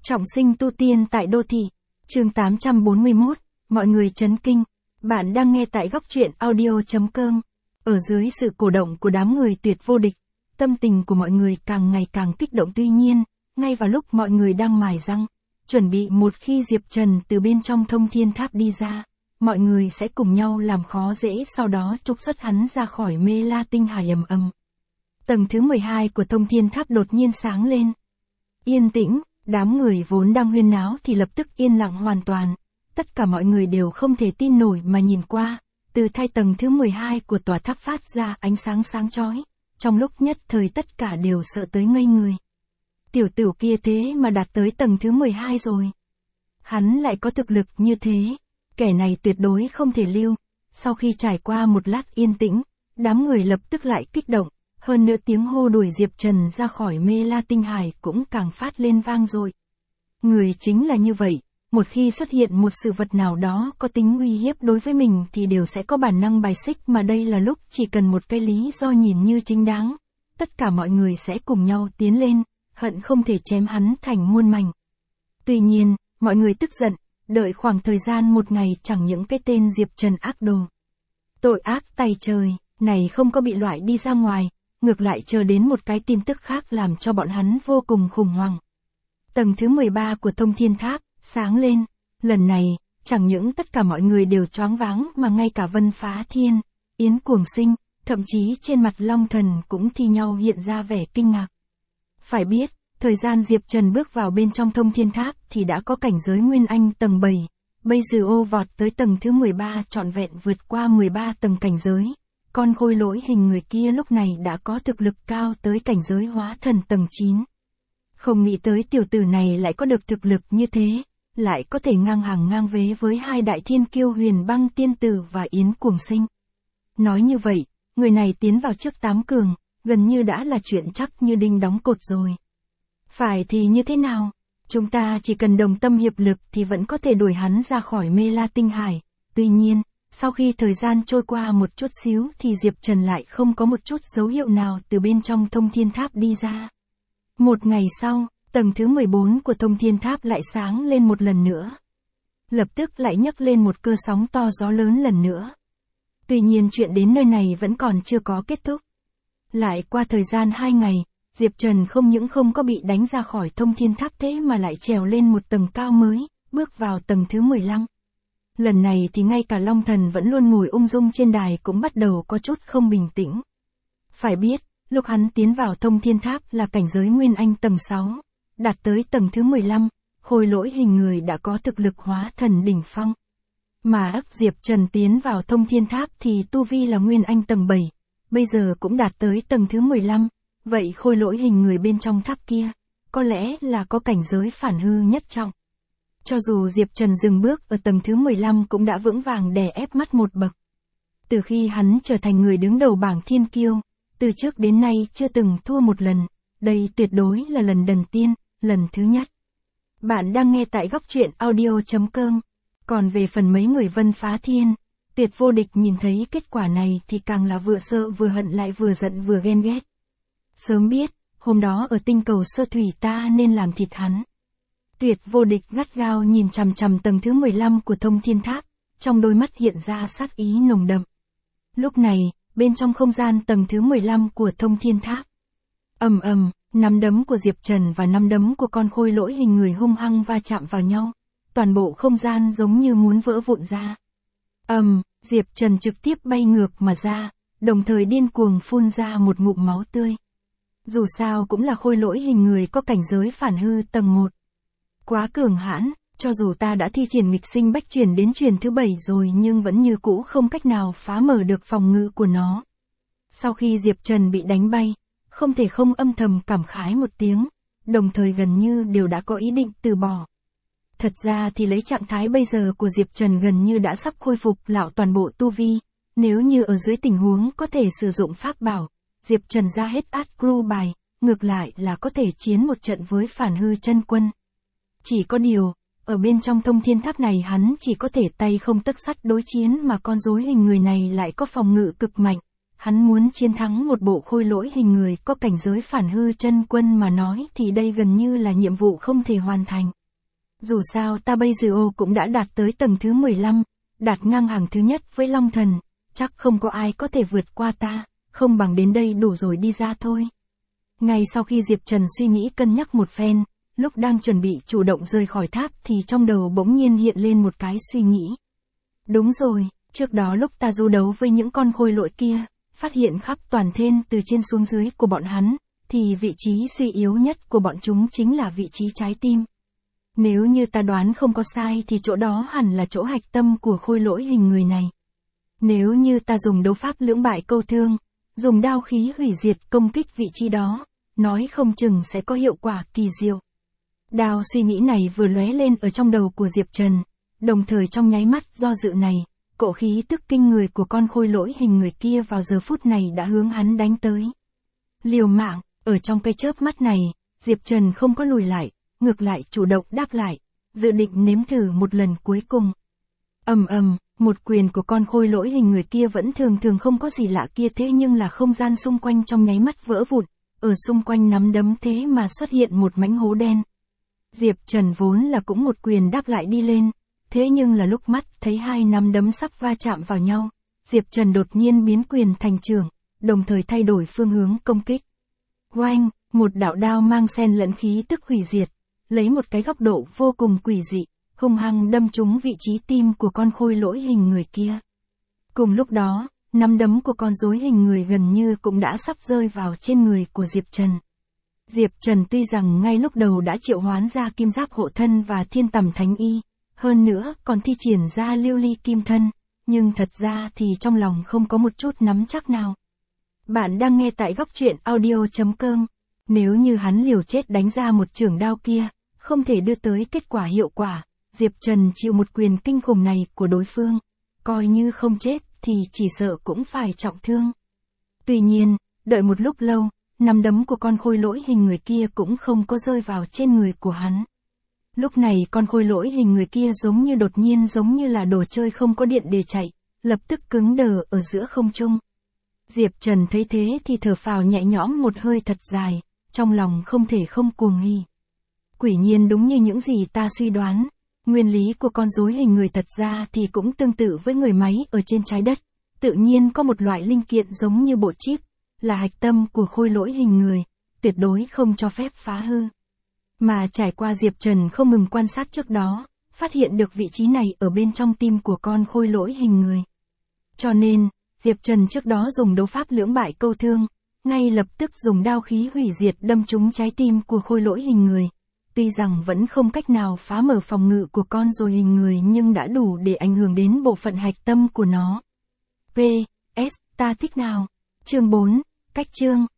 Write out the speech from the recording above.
Trọng sinh tu tiên tại đô thị. Chương 841, mọi người chấn kinh. Bạn đang nghe tại góc truyện audio.com. Ở dưới sự cổ động của đám người tuyệt vô địch, tâm tình của mọi người càng ngày càng kích động, tuy nhiên, ngay vào lúc mọi người đang mài răng, chuẩn bị một khi Diệp Trần từ bên trong Thông Thiên Tháp đi ra, mọi người sẽ cùng nhau làm khó dễ, sau đó trục xuất hắn ra khỏi Mê La Tinh Hải. Ầm ầm. Tầng thứ 12 của Thông Thiên Tháp đột nhiên sáng lên. Yên tĩnh, đám người vốn đang huyên náo thì lập tức yên lặng hoàn toàn. Tất cả mọi người đều không thể tin nổi mà nhìn qua, từ thai tầng thứ 12 của tòa tháp phát ra ánh sáng sáng chói. Trong lúc nhất thời tất cả đều sợ tới ngây người. Tiểu tử kia thế mà đạt tới tầng thứ 12 rồi. Hắn lại có thực lực như thế, kẻ này tuyệt đối không thể lưu. Sau khi trải qua một lát yên tĩnh, đám người lập tức lại kích động. Hơn nữa tiếng hô đuổi Diệp Trần ra khỏi Mê La Tinh Hải cũng càng phát lên vang dội. Người chính là như vậy, một khi xuất hiện một sự vật nào đó có tính uy hiếp đối với mình thì đều sẽ có bản năng bài xích, mà đây là lúc chỉ cần một cái lý do nhìn như chính đáng. Tất cả mọi người sẽ cùng nhau tiến lên, hận không thể chém hắn thành muôn mảnh. Tuy nhiên, mọi người tức giận, đợi khoảng thời gian một ngày chẳng những cái tên Diệp Trần ác đồ, tội ác tày trời, này không có bị loại đi ra ngoài. Ngược lại chờ đến một cái tin tức khác làm cho bọn hắn vô cùng khủng hoảng. Tầng thứ 13 của Thông Thiên Tháp, sáng lên. Lần này, chẳng những tất cả mọi người đều choáng váng mà ngay cả Vân Phá Thiên, Yến Cuồng Sinh, thậm chí trên mặt Long Thần cũng thi nhau hiện ra vẻ kinh ngạc. Phải biết, thời gian Diệp Trần bước vào bên trong Thông Thiên Tháp thì đã có cảnh giới Nguyên Anh tầng 7. Bây giờ ô vọt tới tầng thứ 13, trọn vẹn vượt qua 13 tầng cảnh giới. Con khôi lỗi hình người kia lúc này đã có thực lực cao tới cảnh giới hóa thần tầng 9. Không nghĩ tới tiểu tử này lại có được thực lực như thế, lại có thể ngang hàng ngang vế với hai đại thiên kiêu Huyền Băng Tiên Tử và Yến Cuồng Sinh. Nói như vậy, người này tiến vào trước 8 cường, gần như đã là chuyện chắc như đinh đóng cột rồi. Phải thì như thế nào? Chúng ta chỉ cần đồng tâm hiệp lực thì vẫn có thể đuổi hắn ra khỏi Mê La Tinh Hải. Tuy nhiên, sau khi thời gian trôi qua một chút xíu thì Diệp Trần lại không có một chút dấu hiệu nào từ bên trong Thông Thiên Tháp đi ra. Một ngày sau, tầng thứ 14 của Thông Thiên Tháp lại sáng lên một lần nữa. Lập tức lại nhấc lên một cơn sóng to gió lớn lần nữa. Tuy nhiên chuyện đến nơi này vẫn còn chưa có kết thúc. Lại qua thời gian 2 ngày, Diệp Trần không những không có bị đánh ra khỏi Thông Thiên Tháp thế mà lại trèo lên một tầng cao mới, bước vào tầng thứ 15. Lần này thì ngay cả Long Thần vẫn luôn ngồi ung dung trên đài cũng bắt đầu có chút không bình tĩnh. Phải biết, lúc hắn tiến vào Thông Thiên Tháp là cảnh giới Nguyên Anh tầng 6, đạt tới tầng thứ 15, khôi lỗi hình người đã có thực lực hóa thần đỉnh phong. Mà Diệp Trần tiến vào Thông Thiên Tháp thì tu vi là Nguyên Anh tầng 7, bây giờ cũng đạt tới tầng thứ 15, vậy khôi lỗi hình người bên trong tháp kia, có lẽ là có cảnh giới phản hư nhất trọng. Cho dù Diệp Trần dừng bước ở tầng thứ 15 cũng đã vững vàng đè ép mắt một bậc. Từ khi hắn trở thành người đứng đầu bảng thiên kiêu, từ trước đến nay chưa từng thua một lần, đây tuyệt đối là lần đầu tiên, lần thứ nhất. Bạn đang nghe tại góc truyện audio.com. Còn về phần mấy người Vân Phá Thiên, tuyệt vô địch nhìn thấy kết quả này thì càng là vừa sợ vừa hận, lại vừa giận vừa ghen ghét. Sớm biết, hôm đó ở tinh cầu Sơ Thủy ta nên làm thịt hắn. Tuyệt vô địch gắt gao nhìn chằm chằm tầng thứ 15 của Thông Thiên Tháp, trong đôi mắt hiện ra sát ý nồng đậm. Lúc này, bên trong không gian tầng thứ 15 của Thông Thiên Tháp, ầm ầm, nắm đấm của Diệp Trần và nắm đấm của con khôi lỗi hình người hung hăng va chạm vào nhau, toàn bộ không gian giống như muốn vỡ vụn ra. Diệp Trần trực tiếp bay ngược mà ra, đồng thời điên cuồng phun ra một ngụm máu tươi. Dù sao cũng là khôi lỗi hình người có cảnh giới phản hư tầng 1. Quá cường hãn, cho dù ta đã thi triển nghịch sinh bách chuyển đến chuyển thứ 7 rồi nhưng vẫn như cũ không cách nào phá mở được phòng ngự của nó. Sau khi Diệp Trần bị đánh bay, không thể không âm thầm cảm khái một tiếng, đồng thời gần như đều đã có ý định từ bỏ. Thật ra thì lấy trạng thái bây giờ của Diệp Trần gần như đã sắp khôi phục lão toàn bộ tu vi, nếu như ở dưới tình huống có thể sử dụng pháp bảo, Diệp Trần ra hết át crew bài, ngược lại là có thể chiến một trận với phản hư chân quân. Chỉ có điều, ở bên trong Thông Thiên Tháp này hắn chỉ có thể tay không tấc sắt đối chiến, mà con rối hình người này lại có phòng ngự cực mạnh, hắn muốn chiến thắng một bộ khôi lỗi hình người có cảnh giới phản hư chân quân mà nói thì đây gần như là nhiệm vụ không thể hoàn thành. Dù sao ta bây giờ cũng đã đạt tới tầng thứ 15, đạt ngang hàng thứ nhất với Long Thần, chắc không có ai có thể vượt qua ta, không bằng đến đây đủ rồi đi ra thôi. Ngay sau khi Diệp Trần suy nghĩ cân nhắc một phen, lúc đang chuẩn bị chủ động rời khỏi tháp thì trong đầu bỗng nhiên hiện lên một cái suy nghĩ. Đúng rồi, trước đó lúc ta du đấu với những con khôi lỗi kia, phát hiện khắp toàn thên từ trên xuống dưới của bọn hắn, thì vị trí suy yếu nhất của bọn chúng chính là vị trí trái tim. Nếu như ta đoán không có sai thì chỗ đó hẳn là chỗ hạch tâm của khôi lỗi hình người này. Nếu như ta dùng đấu pháp lưỡng bại câu thương, dùng đao khí hủy diệt công kích vị trí đó, nói không chừng sẽ có hiệu quả kỳ diệu. Đao suy nghĩ này vừa lóe lên ở trong đầu của Diệp Trần, đồng thời trong nháy mắt do dự này, cỗ khí tức kinh người của con khôi lỗi hình người kia vào giờ phút này đã hướng hắn đánh tới. Liều mạng, ở trong cái chớp mắt này, Diệp Trần không có lùi lại, ngược lại chủ động đáp lại, dự định nếm thử một lần cuối cùng. Một quyền của con khôi lỗi hình người kia vẫn thường không có gì lạ kia, thế nhưng là không gian xung quanh trong nháy mắt vỡ vụn, ở xung quanh nắm đấm thế mà xuất hiện một mảnh hố đen. Diệp Trần vốn là cũng một quyền đáp lại đi lên, thế nhưng là lúc mắt thấy hai nắm đấm sắp va chạm vào nhau, Diệp Trần đột nhiên biến quyền thành chưởng, đồng thời thay đổi phương hướng công kích. Oanh, một đạo đao mang xen lẫn khí tức hủy diệt, lấy một cái góc độ vô cùng quỷ dị, hung hăng đâm trúng vị trí tim của con khôi lỗi hình người kia. Cùng lúc đó, nắm đấm của con rối hình người gần như cũng đã sắp rơi vào trên người của Diệp Trần. Diệp Trần tuy rằng ngay lúc đầu đã triệu hoán ra kim giáp hộ thân và thiên tầm thánh y, hơn nữa còn thi triển ra lưu ly kim thân, nhưng thật ra thì trong lòng không có một chút nắm chắc nào. Bạn đang nghe tại góc truyện audio.com. Nếu như hắn liều chết đánh ra một chưởng đao kia, không thể đưa tới kết quả hiệu quả, Diệp Trần chịu một quyền kinh khủng này của đối phương, coi như không chết thì chỉ sợ cũng phải trọng thương. Tuy nhiên, đợi một lúc lâu, nắm đấm của con khôi lỗi hình người kia cũng không có rơi vào trên người của hắn. Lúc này con khôi lỗi hình người kia giống như đột nhiên giống như là đồ chơi không có điện để chạy, lập tức cứng đờ ở giữa không trung. Diệp Trần thấy thế thì thở phào nhẹ nhõm một hơi thật dài, trong lòng không thể không cuồng hỉ. Quả nhiên đúng như những gì ta suy đoán, nguyên lý của con rối hình người thật ra thì cũng tương tự với người máy ở trên trái đất, tự nhiên có một loại linh kiện giống như bộ chip, là hạch tâm của khôi lỗi hình người, tuyệt đối không cho phép phá hư. Mà trải qua Diệp Trần không ngừng quan sát trước đó, phát hiện được vị trí này ở bên trong tim của con khôi lỗi hình người. Cho nên, Diệp Trần trước đó dùng đấu pháp lưỡng bại câu thương, ngay lập tức dùng đao khí hủy diệt đâm trúng trái tim của khôi lỗi hình người. Tuy rằng vẫn không cách nào phá mở phòng ngự của con rồi hình người nhưng đã đủ để ảnh hưởng đến bộ phận hạch tâm của nó. PS, ta thích nào? Chương 4, cách chương.